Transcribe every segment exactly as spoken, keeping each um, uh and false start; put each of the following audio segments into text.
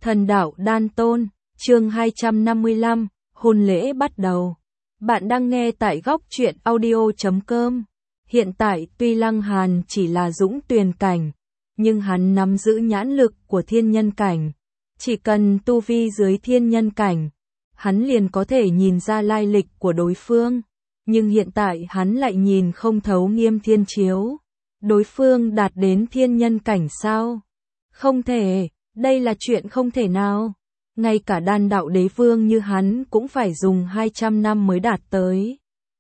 Thần đạo đan tôn, chương hai trăm năm mươi lăm, hôn lễ bắt đầu. Bạn đang nghe tại góc truyện audio chấm com. Hiện tại tuy Lăng Hàn chỉ là dũng tuyền cảnh, nhưng hắn nắm giữ nhãn lực của thiên nhân cảnh. Chỉ cần tu vi dưới thiên nhân cảnh, hắn liền có thể nhìn ra lai lịch của đối phương. Nhưng hiện tại hắn lại nhìn không thấu Nghiêm Thiên Chiếu. Đối phương đạt đến thiên nhân cảnh sao? Không thể, đây là chuyện không thể nào. Ngay cả đan đạo đế vương như hắn cũng phải dùng hai trăm năm mới đạt tới.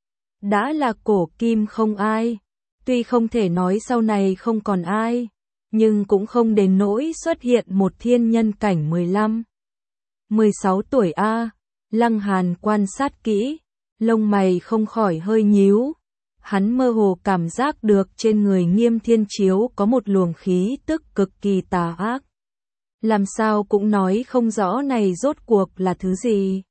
Đã là cổ kim không ai. Tuy không thể nói sau này không còn ai, nhưng cũng không đến nỗi xuất hiện một thiên nhân cảnh mười lăm, mười sáu tuổi a. Lăng Hàn quan sát kỹ, lông mày không khỏi hơi nhíu. Hắn mơ hồ cảm giác được trên người Nghiêm Thiên Chiếu có một luồng khí tức cực kỳ tà ác. Làm sao cũng nói không rõ này rốt cuộc là thứ gì.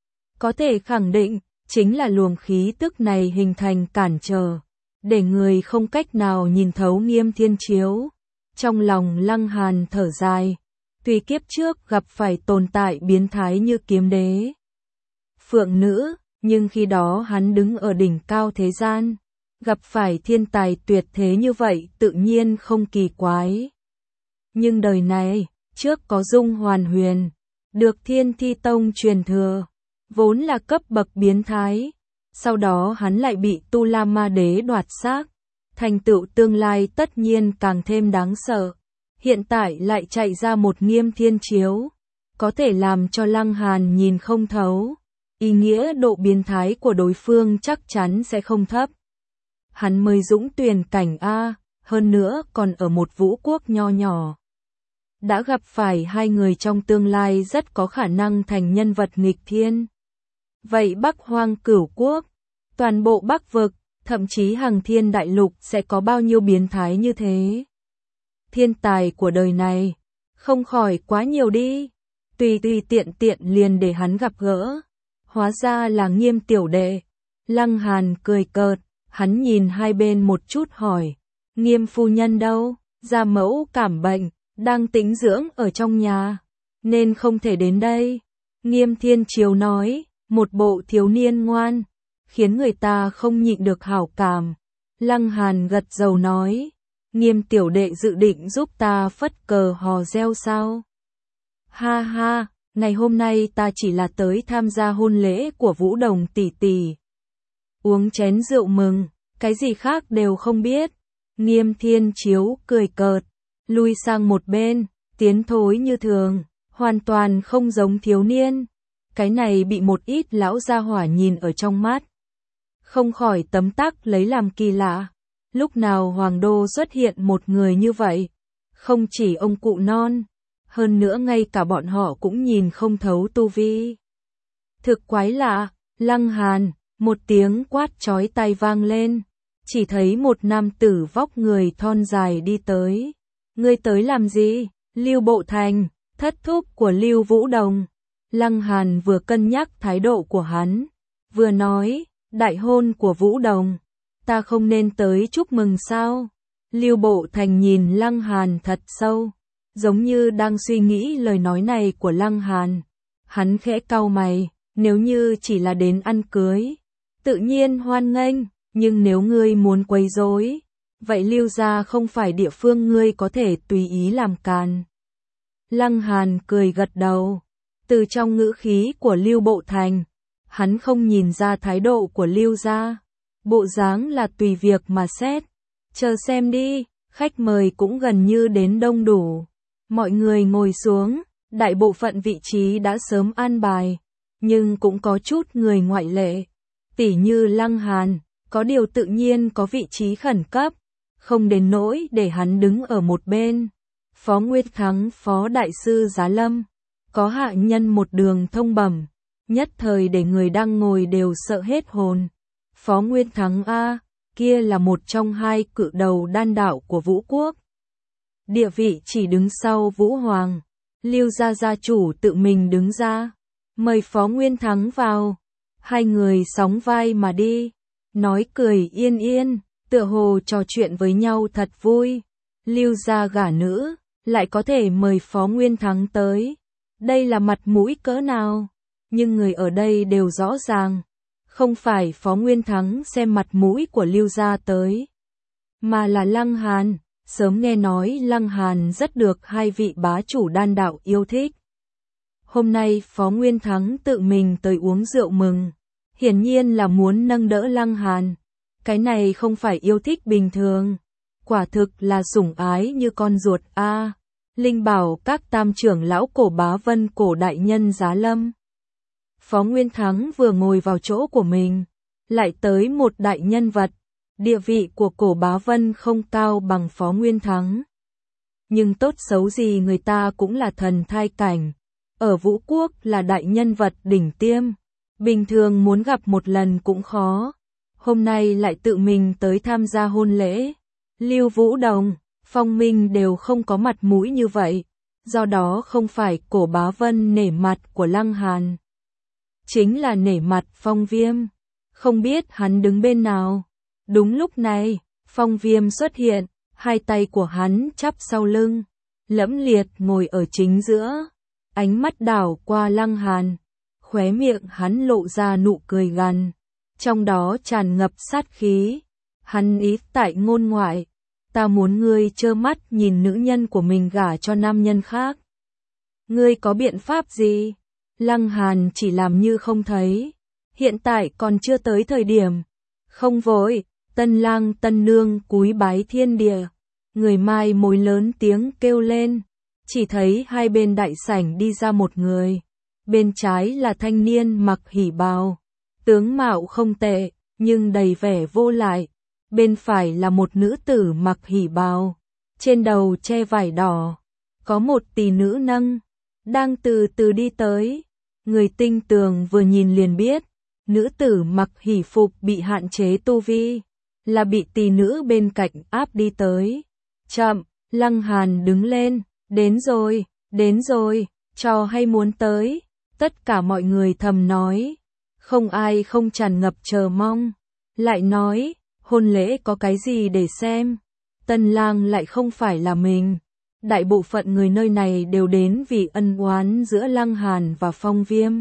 Có thể khẳng định, chính là luồng khí tức này hình thành cản trở, để người không cách nào nhìn thấu Nghiêm Thiên Chiếu. Trong lòng Lăng Hàn thở dài, tuy kiếp trước gặp phải tồn tại biến thái như kiếm đế, phượng nữ, nhưng khi đó hắn đứng ở đỉnh cao thế gian, gặp phải thiên tài tuyệt thế như vậy tự nhiên không kỳ quái. Nhưng đời này, trước có Dung Hoàn Huyền, được Thiên Thi Tông truyền thừa, vốn là cấp bậc biến thái, sau đó hắn lại bị Tu La Ma Đế đoạt xác, thành tựu tương lai tất nhiên càng thêm đáng sợ. Hiện tại lại chạy ra một Nghiêm Thiên Chiếu, có thể làm cho Lăng Hàn nhìn không thấu. Ý nghĩa độ biến thái của đối phương chắc chắn sẽ không thấp. Hắn mới dũng tuyền cảnh a, hơn nữa còn ở một vũ quốc nho nhỏ. Đã gặp phải hai người trong tương lai rất có khả năng thành nhân vật nghịch thiên. Vậy Bắc Hoang Cửu Quốc, toàn bộ Bắc vực, thậm chí Hằng Thiên Đại Lục sẽ có bao nhiêu biến thái như thế? Thiên tài của đời này, không khỏi quá nhiều đi. Tùy tùy tiện tiện liền để hắn gặp gỡ. Hóa ra là Nghiêm tiểu đệ. Lăng Hàn cười cợt, hắn nhìn hai bên một chút hỏi. Nghiêm phu nhân đâu? Gia mẫu cảm bệnh, đang tĩnh dưỡng ở trong nhà, nên không thể đến đây. Nghiêm Thiên Chiếu nói, một bộ thiếu niên ngoan, khiến người ta không nhịn được hảo cảm. Lăng Hàn gật đầu nói, Nghiêm tiểu đệ dự định giúp ta phất cờ hò reo sao? Ha ha, ngày hôm nay ta chỉ là tới tham gia hôn lễ của Vũ Đồng tỷ tỷ. Uống chén rượu mừng, cái gì khác đều không biết. Nghiêm Thiên Chiếu cười cợt, lui sang một bên, tiến thối như thường, hoàn toàn không giống thiếu niên. Cái này bị một ít lão gia hỏa nhìn ở trong mắt, không khỏi tấm tắc lấy làm kỳ lạ. Lúc nào Hoàng Đô xuất hiện một người như vậy? Không chỉ ông cụ non, hơn nữa ngay cả bọn họ cũng nhìn không thấu tu vi. Thực quái lạ. Lăng Hàn, một tiếng quát chói tai vang lên, chỉ thấy một nam tử vóc người thon dài đi tới. Ngươi tới làm gì? Lưu Bộ Thành, thất thúc của Lưu Vũ Đồng. Lăng Hàn vừa cân nhắc thái độ của hắn, vừa nói, đại hôn của Vũ Đồng, ta không nên tới chúc mừng sao? Lưu Bộ Thành nhìn Lăng Hàn thật sâu, giống như đang suy nghĩ lời nói này của Lăng Hàn. Hắn khẽ cau mày, nếu như chỉ là đến ăn cưới, tự nhiên hoan nghênh, nhưng nếu ngươi muốn quấy rối, vậy Lưu gia không phải địa phương ngươi có thể tùy ý làm càn. Lăng Hàn cười gật đầu, từ trong ngữ khí của Lưu Bộ Thành, hắn không nhìn ra thái độ của Lưu gia, bộ dáng là tùy việc mà xét. Chờ xem đi, khách mời cũng gần như đến đông đủ. Mọi người ngồi xuống, đại bộ phận vị trí đã sớm an bài, nhưng cũng có chút người ngoại lệ, tỉ như Lăng Hàn, có điều tự nhiên có vị trí khẩn cấp, không đến nỗi để hắn đứng ở một bên. Phó Nguyên Thắng, Phó Đại sư Giá Lâm, có hạ nhân một đường thông bẩm, nhất thời để người đang ngồi đều sợ hết hồn. Phó Nguyên Thắng a, kia là một trong hai cự đầu đan đạo của Vũ Quốc. Địa vị chỉ đứng sau Vũ Hoàng. Lưu gia gia chủ tự mình đứng ra, mời Phó Nguyên Thắng vào. Hai người sóng vai mà đi, nói cười yên yên, tựa hồ trò chuyện với nhau thật vui. Lưu gia gả nữ, lại có thể mời Phó Nguyên Thắng tới, Đây là mặt mũi cỡ nào? Nhưng người ở đây đều rõ ràng. Không phải Phó Nguyên Thắng xem mặt mũi của Lưu gia tới, mà là Lăng Hàn. Sớm nghe nói Lăng Hàn rất được hai vị bá chủ đan đạo yêu thích. Hôm nay Phó Nguyên Thắng tự mình tới uống rượu mừng. Hiển nhiên là muốn nâng đỡ Lăng Hàn. Cái này không phải yêu thích bình thường. Quả thực là sủng ái như con ruột a. Linh bảo các tam trưởng lão Cổ Bá Vân Cổ đại nhân giá lâm. Phó Nguyên Thắng vừa ngồi vào chỗ của mình, lại tới một đại nhân vật. Địa vị của Cổ Bá Vân không cao bằng Phó Nguyên Thắng. Nhưng tốt xấu gì người ta cũng là thần thai cảnh. Ở Vũ Quốc là đại nhân vật đỉnh tiêm. Bình thường muốn gặp một lần cũng khó. Hôm nay lại tự mình tới tham gia hôn lễ. Lưu Vũ Đồng, Phong Minh đều không có mặt mũi như vậy. Do đó không phải Cổ Bá Vân nể mặt của Lăng Hàn, chính là nể mặt Phong Viêm. Không biết hắn đứng bên nào. Đúng lúc này, Phong Viêm xuất hiện, hai tay của hắn chắp sau lưng, lẫm liệt ngồi ở chính giữa, ánh mắt đảo qua Lăng Hàn, khóe miệng hắn lộ ra nụ cười gằn, trong đó tràn ngập sát khí. Hắn ý tại ngôn ngoại, ta muốn ngươi trơ mắt nhìn nữ nhân của mình gả cho nam nhân khác. Ngươi có biện pháp gì? Lăng Hàn chỉ làm như không thấy, hiện tại còn chưa tới thời điểm. Không vội. Tân lang tân nương cúi bái thiên địa, người mai mối lớn tiếng kêu lên, chỉ thấy hai bên đại sảnh đi ra một người, bên trái là thanh niên mặc hỉ bào, tướng mạo không tệ, nhưng đầy vẻ vô lại, bên phải là một nữ tử mặc hỉ bào, trên đầu che vải đỏ, có một tỷ nữ nâng, đang từ từ đi tới, người tinh tường vừa nhìn liền biết, nữ tử mặc hỉ phục bị hạn chế tu vi. Là bị tỷ nữ bên cạnh áp đi tới. Chậm, Lăng Hàn đứng lên, đến rồi, đến rồi, cho hay muốn tới. Tất cả mọi người thầm nói, không ai không tràn ngập chờ mong. Lại nói, hôn lễ có cái gì để xem. Tân lang lại không phải là mình. Đại bộ phận người nơi này đều đến vì ân oán giữa Lăng Hàn và Phong Viêm.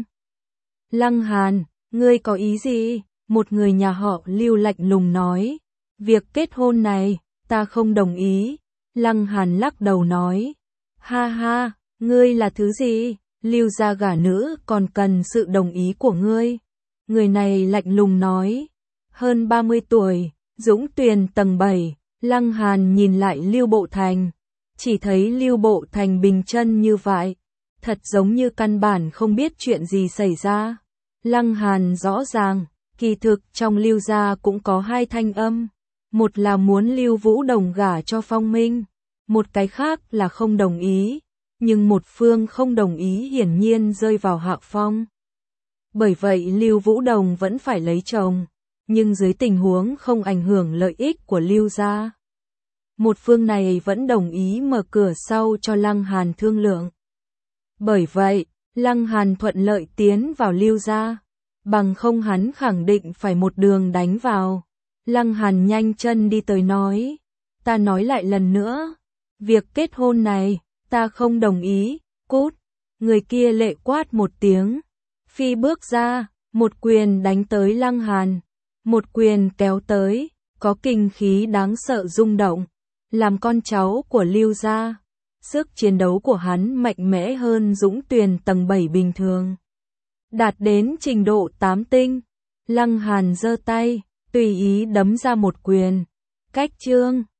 Lăng Hàn, ngươi có ý gì? Một người nhà họ Lưu lạnh lùng nói, việc kết hôn này, ta không đồng ý. Lăng Hàn lắc đầu nói, ha ha, ngươi là thứ gì? Lưu gia gả nữ còn cần sự đồng ý của ngươi. Người này lạnh lùng nói, hơn ba mươi tuổi, Dũng Tuyền tầng bảy, Lăng Hàn nhìn lại Lưu Bộ Thành, chỉ thấy Lưu Bộ Thành bình chân như vậy, thật giống như căn bản không biết chuyện gì xảy ra. Lăng Hàn rõ ràng, kỳ thực trong Lưu gia cũng có hai thanh âm, một là muốn Lưu Vũ Đồng gả cho Phong Minh, một cái khác là không đồng ý, nhưng một phương không đồng ý hiển nhiên rơi vào hạ phong. Bởi vậy Lưu Vũ Đồng vẫn phải lấy chồng, nhưng dưới tình huống không ảnh hưởng lợi ích của Lưu gia. Một phương này vẫn đồng ý mở cửa sau cho Lăng Hàn thương lượng. Bởi vậy, Lăng Hàn thuận lợi tiến vào Lưu gia. Bằng không hắn khẳng định phải một đường đánh vào. Lăng Hàn nhanh chân đi tới nói, ta nói lại lần nữa, việc kết hôn này, ta không đồng ý, cút. Người kia lệ quát một tiếng, phi bước ra, một quyền đánh tới Lăng Hàn, một quyền kéo tới, có kinh khí đáng sợ rung động, làm con cháu của Lưu gia. Sức chiến đấu của hắn mạnh mẽ hơn Dũng Tuyền tầng bảy bình thường. Đạt đến trình độ tám tinh, Lăng Hàn giơ tay, tùy ý đấm ra một quyền. Cách chương